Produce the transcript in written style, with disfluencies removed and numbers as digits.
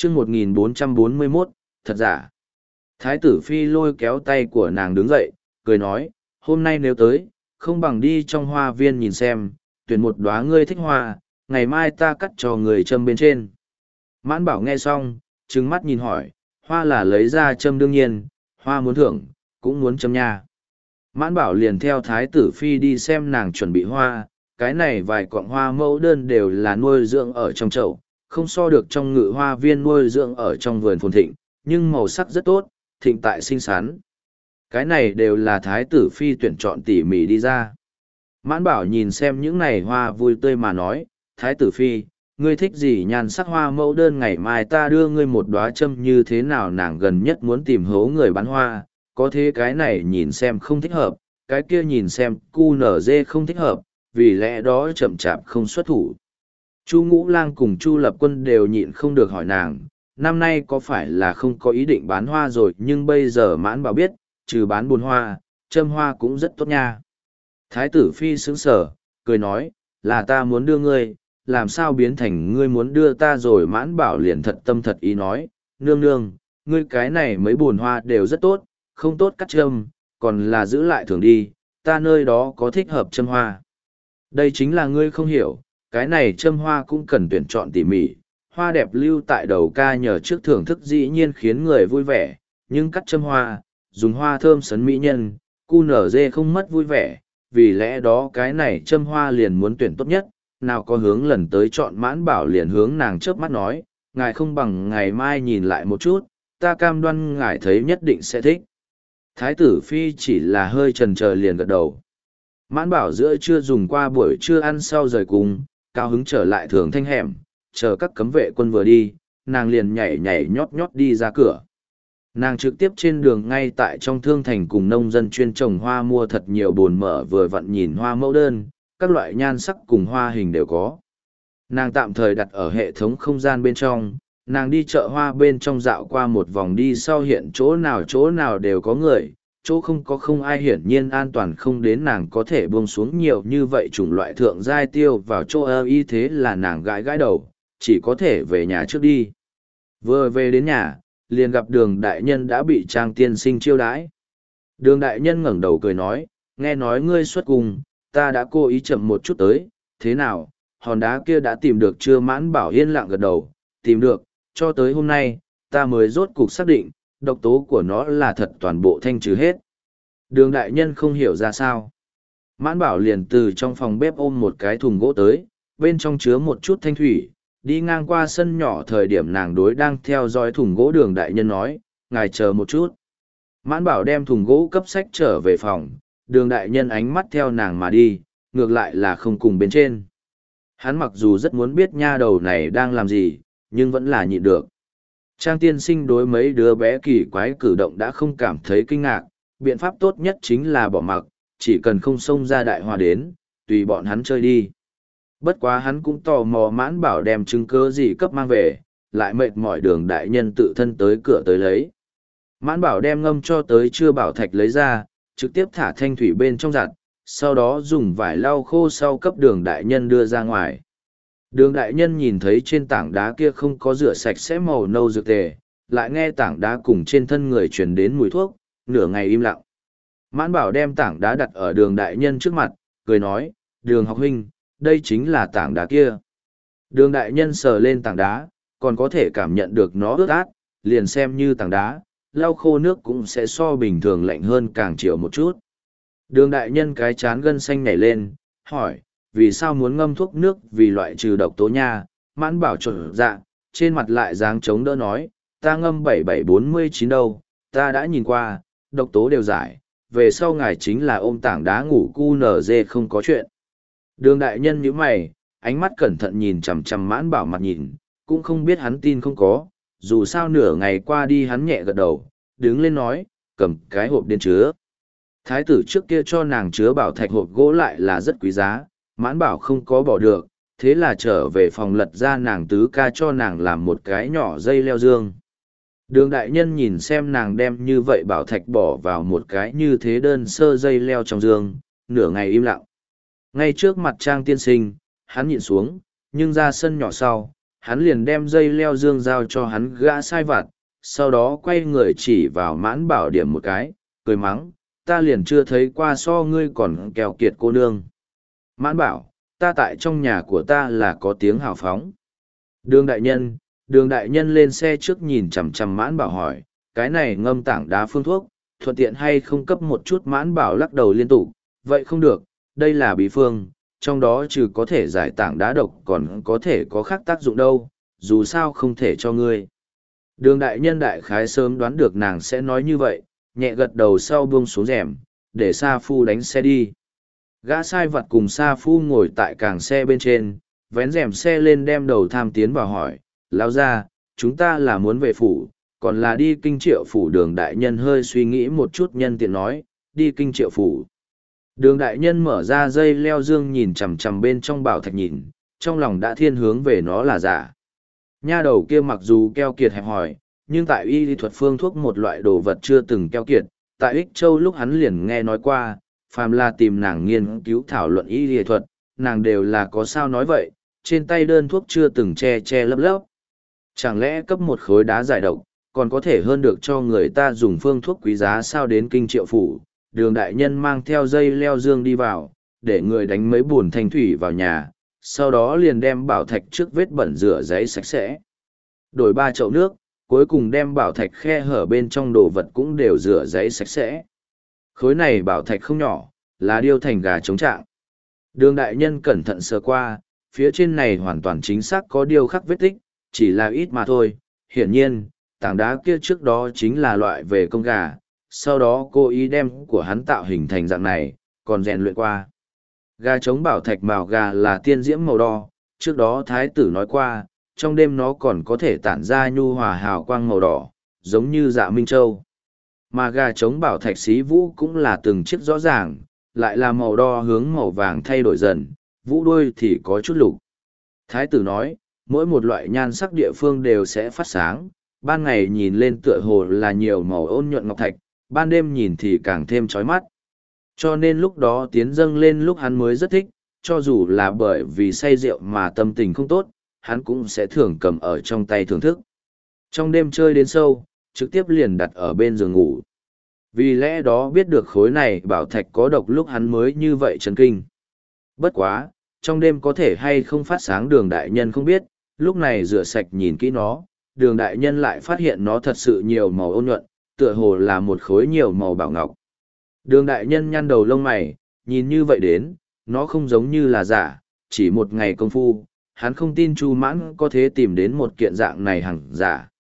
chương 1441, thật giả. Thái tử phi lôi kéo tay của nàng đứng dậy, cười nói, hôm nay nếu tới, không bằng đi trong hoa viên nhìn xem, tuyển một đóa ngươi thích hoa, ngày mai ta cắt cho người châm bên trên. Mãn bảo nghe xong, trừng mắt nhìn hỏi, hoa là lấy ra châm đương nhiên, hoa muốn thưởng, cũng muốn châm nha. Mãn bảo liền theo thái tử phi đi xem nàng chuẩn bị hoa, cái này vài cọng hoa mẫu đơn đều là nuôi dưỡng ở trong chậu, không so được trong ngự hoa viên nuôi dưỡng ở trong vườn phồn thịnh, nhưng màu sắc rất tốt, thịnh tại xinh xắn. Cái này đều là thái tử phi tuyển chọn tỉ mỉ đi ra. Mãn bảo nhìn xem những này hoa vui tươi mà nói, thái tử phi, ngươi thích gì nhan sắc hoa mẫu đơn, ngày mai ta đưa ngươi một đóa châm như thế nào. Nàng gần nhất muốn tìm hố người bán hoa, có thế cái này nhìn xem không thích hợp, cái kia nhìn xem cu nở dê không thích hợp, vì lẽ đó chậm chạp không xuất thủ. Chu Ngũ Lang cùng Chu Lập Quân đều nhịn không được hỏi nàng, năm nay có phải là không có ý định bán hoa rồi, nhưng bây giờ Mãn Bảo biết, trừ bán buồn hoa, châm hoa cũng rất tốt nha. Thái tử phi sững sờ, cười nói, là ta muốn đưa ngươi, làm sao biến thành ngươi muốn đưa ta rồi. Mãn Bảo liền thật tâm thật ý nói, nương nương, ngươi cái này mấy buồn hoa đều rất tốt, không tốt cắt châm, còn là giữ lại thường đi, ta nơi đó có thích hợp châm hoa. Đây chính là ngươi không hiểu, cái này châm hoa cũng cần tuyển chọn tỉ mỉ, hoa đẹp lưu tại đầu ca nhờ trước thưởng thức dĩ nhiên khiến người vui vẻ, nhưng cắt châm hoa, dùng hoa thơm sấn mỹ nhân, cu nở dê không mất vui vẻ, vì lẽ đó cái này châm hoa liền muốn tuyển tốt nhất, nào có hướng lần tới chọn. Mãn Bảo liền hướng nàng chớp mắt nói, ngài không bằng ngày mai nhìn lại một chút, ta cam đoan ngài thấy nhất định sẽ thích. Thái tử phi chỉ là hơi chần chờ liền gật đầu. Mãn Bảo giữa trưa dùng qua buổi trưa ăn sau rời cùng, cao hứng trở lại thường thanh hẻm, chờ các cấm vệ quân vừa đi, nàng liền nhảy nhảy nhót nhót đi ra cửa. Nàng trực tiếp trên đường ngay tại trong thương thành cùng nông dân chuyên trồng hoa mua thật nhiều bồn mở, vừa vặn nhìn hoa mẫu đơn, các loại nhan sắc cùng hoa hình đều có. Nàng tạm thời đặt ở hệ thống không gian bên trong, nàng đi chợ hoa bên trong dạo qua một vòng đi sau hiện chỗ nào đều có người, chỗ không có không ai, hiển nhiên an toàn không đến nàng có thể buông xuống nhiều như vậy chủng loại thượng giai tiêu vào chỗ ơ y. Thế là nàng gãi gãi đầu, chỉ có thể về nhà trước đi. Vừa về đến nhà, liền gặp Đường đại nhân đã bị Trang tiên sinh chiêu đãi. Đường đại nhân ngẩng đầu cười nói, nghe nói ngươi xuất cung, ta đã cố ý chậm một chút tới, thế nào, hòn đá kia đã tìm được chưa? Mãn Bảo yên lặng gật đầu, tìm được, cho tới hôm nay, ta mới rốt cục xác định, độc tố của nó là thật, toàn bộ thanh trừ hết. Đường đại nhân không hiểu ra sao. Mãn Bảo liền từ trong phòng bếp ôm một cái thùng gỗ tới, bên trong chứa một chút thanh thủy, đi ngang qua sân nhỏ thời điểm nàng đối đang theo dõi thùng gỗ Đường đại nhân nói, ngài chờ một chút. Mãn Bảo đem thùng gỗ cấp sách trở về phòng, Đường đại nhân ánh mắt theo nàng mà đi, ngược lại là không cùng bên trên. Hắn mặc dù rất muốn biết nha đầu này đang làm gì, nhưng vẫn là nhịn được. Trang tiên sinh đối mấy đứa bé kỳ quái cử động đã không cảm thấy kinh ngạc, biện pháp tốt nhất chính là bỏ mặc, chỉ cần không xông ra đại hòa đến, tùy bọn hắn chơi đi. Bất quá hắn cũng tò mò Mãn Bảo đem chứng cứ gì cấp mang về, lại mệt mỏi Đường đại nhân tự thân tới cửa tới lấy. Mãn Bảo đem ngâm cho tới chưa bảo thạch lấy ra, trực tiếp thả thanh thủy bên trong giặt, sau đó dùng vải lau khô sau cấp Đường đại nhân đưa ra ngoài. Đường đại nhân nhìn thấy trên tảng đá kia không có rửa sạch sẽ màu nâu dược tề, lại nghe tảng đá cùng trên thân người truyền đến mùi thuốc, nửa ngày im lặng. Mãn Bảo đem tảng đá đặt ở Đường đại nhân trước mặt, cười nói, Đường học huynh, đây chính là tảng đá kia. Đường đại nhân sờ lên tảng đá, còn có thể cảm nhận được nó ướt át, liền xem như tảng đá, lau khô nước cũng sẽ so bình thường lạnh hơn càng chiều một chút. Đường đại nhân cái chán gân xanh nhảy lên, hỏi, vì sao muốn ngâm thuốc nước vì loại trừ độc tố nha? Mãn Bảo trộn dạ, trên mặt lại dáng chống đỡ nói, ta ngâm 7749 đâu, ta đã nhìn qua, độc tố đều giải, về sau ngài chính là ôm tảng đá ngủ cu nở dê không có chuyện. Đường đại nhân nhíu mày, ánh mắt cẩn thận nhìn chằm chằm Mãn Bảo mặt nhìn, cũng không biết hắn tin không có, dù sao nửa ngày qua đi hắn nhẹ gật đầu, đứng lên nói, cầm cái hộp đến chứa. Thái tử trước kia cho nàng chứa bảo thạch hộp gỗ lại là rất quý giá, Mãn Bảo không có bỏ được, thế là trở về phòng lật ra nàng tứ ca cho nàng làm một cái nhỏ dây leo dương. Đường đại nhân nhìn xem nàng đem như vậy bảo thạch bỏ vào một cái như thế đơn sơ dây leo trong dương, nửa ngày im lặng. Ngay trước mặt Trang tiên sinh, hắn nhìn xuống, nhưng ra sân nhỏ sau, hắn liền đem dây leo dương giao cho hắn gã sai vặt, sau đó quay người chỉ vào Mãn Bảo điểm một cái, cười mắng, ta liền chưa thấy qua so ngươi còn keo kiệt cô nương. Mãn Bảo, ta tại trong nhà của ta là có tiếng hào phóng. Đường đại nhân lên xe trước nhìn chằm chằm Mãn Bảo hỏi, cái này ngâm tảng đá phương thuốc, thuận tiện hay không cấp một chút? Mãn Bảo lắc đầu liên tục, vậy không được, đây là bí phương, trong đó trừ có thể giải tảng đá độc còn có thể có khác tác dụng đâu, dù sao không thể cho ngươi. Đường đại nhân đại khái sớm đoán được nàng sẽ nói như vậy, nhẹ gật đầu sau buông xuống rèm, để Sa Phu đánh xe đi. Gã sai vặt cùng Sa Phu ngồi tại càng xe bên trên, vén rèm xe lên đem đầu tham tiến vào hỏi, lão gia, chúng ta là muốn về phủ, còn là đi Kinh Triệu phủ? Đường đại nhân hơi suy nghĩ một chút nhân tiện nói, đi Kinh Triệu phủ. Đường đại nhân mở ra dây leo dương nhìn chằm chằm bên trong bảo thạch nhìn, trong lòng đã thiên hướng về nó là giả. Nha đầu kia mặc dù keo kiệt hẹp hòi, nhưng tại y lý thuật phương thuốc một loại đồ vật chưa từng keo kiệt, tại Ích Châu lúc hắn liền nghe nói qua, phàm là tìm nàng nghiên cứu thảo luận y lý thuật, nàng đều là có sao nói vậy, trên tay đơn thuốc chưa từng che che lấp lấp. Chẳng lẽ cấp một khối đá giải độc, còn có thể hơn được cho người ta dùng phương thuốc quý giá sao? Đến Kinh Triệu phủ, đường đại nhân mang theo dây leo dương đi vào, để người đánh mấy bùn thanh thủy vào nhà, sau đó liền đem bảo thạch trước vết bẩn rửa giấy sạch sẽ. Đổi 3 chậu nước, cuối cùng đem bảo thạch khe hở bên trong đồ vật cũng đều rửa giấy sạch sẽ. Khối này bảo thạch không nhỏ, là điêu thành gà trống trạng. Đường đại nhân cẩn thận sờ qua, phía trên này hoàn toàn chính xác có điêu khắc vết tích, chỉ là ít mà thôi. Hiển nhiên, tảng đá kia trước đó chính là loại về công gà, sau đó cô ý đem của hắn tạo hình thành dạng này, còn rèn luyện qua. Gà trống bảo thạch màu gà là tiên diễm màu đỏ, trước đó thái tử nói qua, trong đêm nó còn có thể tản ra nhu hòa hào quang màu đỏ, giống như dạ minh châu. Mà gà trống bảo thạch xí vũ cũng là từng chiếc rõ ràng, lại là màu đỏ hướng màu vàng thay đổi dần, vũ đuôi thì có chút lục. Thái tử nói, mỗi một loại nhan sắc địa phương đều sẽ phát sáng, ban ngày nhìn lên tựa hồ là nhiều màu ôn nhuận ngọc thạch, ban đêm nhìn thì càng thêm chói mắt. Cho nên lúc đó tiến dâng lên lúc hắn mới rất thích, cho dù là bởi vì say rượu mà tâm tình không tốt, hắn cũng sẽ thường cầm ở trong tay thưởng thức. Trong đêm chơi đến sâu, trực tiếp liền đặt ở bên giường ngủ. Vì lẽ đó biết được khối này bảo thạch có độc lúc hắn mới như vậy chấn kinh. Bất quá, trong đêm có thể hay không phát sáng đường đại nhân không biết, lúc này rửa sạch nhìn kỹ nó, đường đại nhân lại phát hiện nó thật sự nhiều màu ôn nhuận, tựa hồ là một khối nhiều màu bảo ngọc. Đường đại nhân nhăn đầu lông mày, nhìn như vậy đến, nó không giống như là giả, chỉ một ngày công phu, hắn không tin Chu Mãn có thể tìm đến một kiện dạng này hẳn giả.